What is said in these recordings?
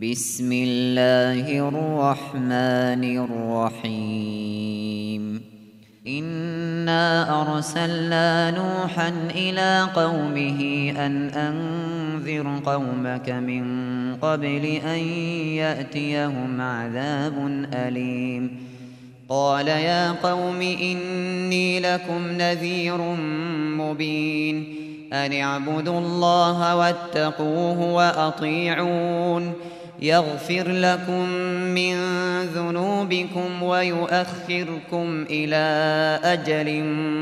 بسم الله الرحمن الرحيم إنا أرسلنا نوحا إلى قومه أن أنذر قومك من قبل أن يأتيهم عذاب أليم قال يا قوم إني لكم نذير مبين أن اعبدوا الله واتقوه وأطيعون يغفر لكم من ذنوبكم ويؤخركم إلى أجل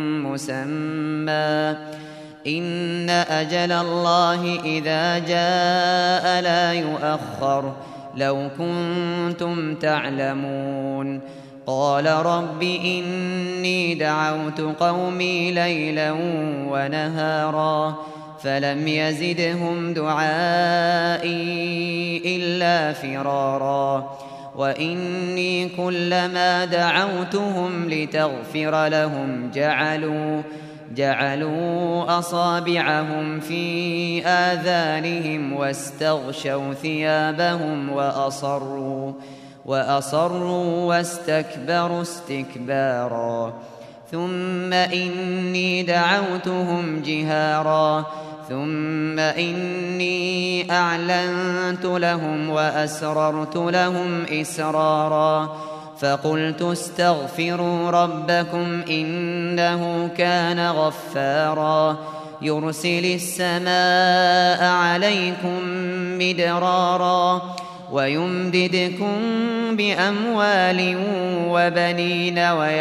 مسمى إن أجل الله إذا جاء لا يؤخر لو كنتم تعلمون قال رب إني دعوت قومي ليلا ونهارا فلم يزدهم دعائي إلا فرارا وإني كلما دعوتهم لتغفر لهم جعلوا أصابعهم في آذانهم واستغشوا ثيابهم وأصروا واستكبروا استكبارا ثم إني دعوتهم جهارا ثم إني أعلنت لهم وأسررت لهم إسرارا فقلت استغفروا ربكم إنه كان غفارا يرسل السماء عليكم مدرارا ويمددكم بأموال وبنين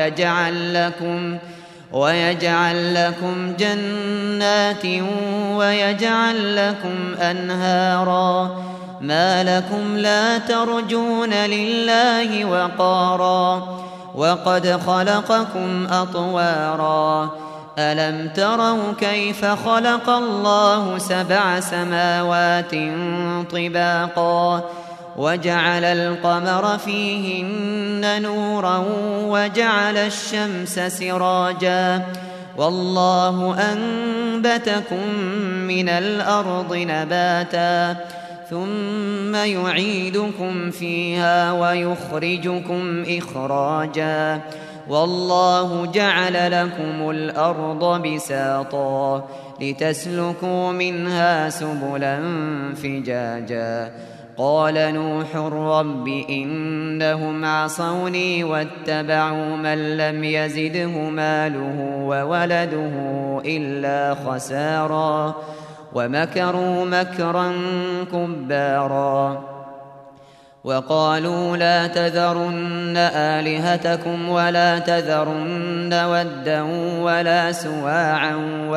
ويجعل لكم جنات ويجعل لكم أنهارا ما لكم لا ترجون لله وقارا وقد خلقكم أطوارا ألم تروا كيف خلق الله 7 سماوات طباقا وجعل القمر فيهن نورا وجعل الشمس سراجا والله أنبتكم من الأرض نباتا ثم يعيدكم فيها ويخرجكم إخراجا والله جعل لكم الأرض بساطا لتسلكوا منها سبلا فجاجا قال نوح رب إنهم عصوني واتبعوا من لم يزده ماله وولده إلا خسارا ومكروا مكرا كبارا وقالوا لا تذرن آلهتكم ولا تذرن ودا ولا سواعا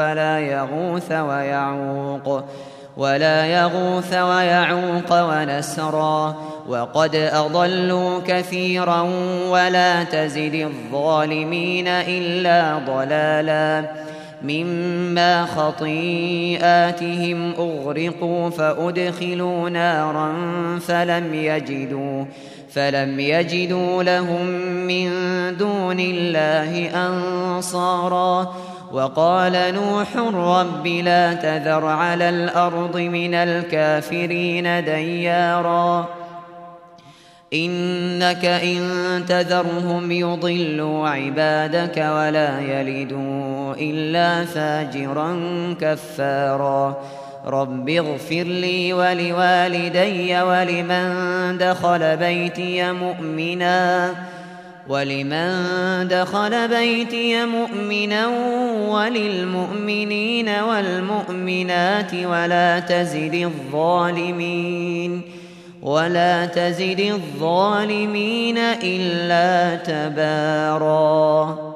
ولا يغوث ويعوق ونسرا وقد أضلوا كثيرا ولا تزد الظالمين إلا ضلالا مما خطيئاتهم أغرقوا فأدخلوا نارا فلم يجدوا لهم من دون الله أنصارا وقال نوح رب لا تذر على الأرض من الكافرين ديارا إنك إن تذرهم يضلوا عبادك ولا يلدوا إلا فاجرا كفارا رب اغفر لي ولوالدي ولمن دخل بيتي مؤمنا وللمؤمنين والمؤمنات ولا تزد الظالمين إلا تبارا.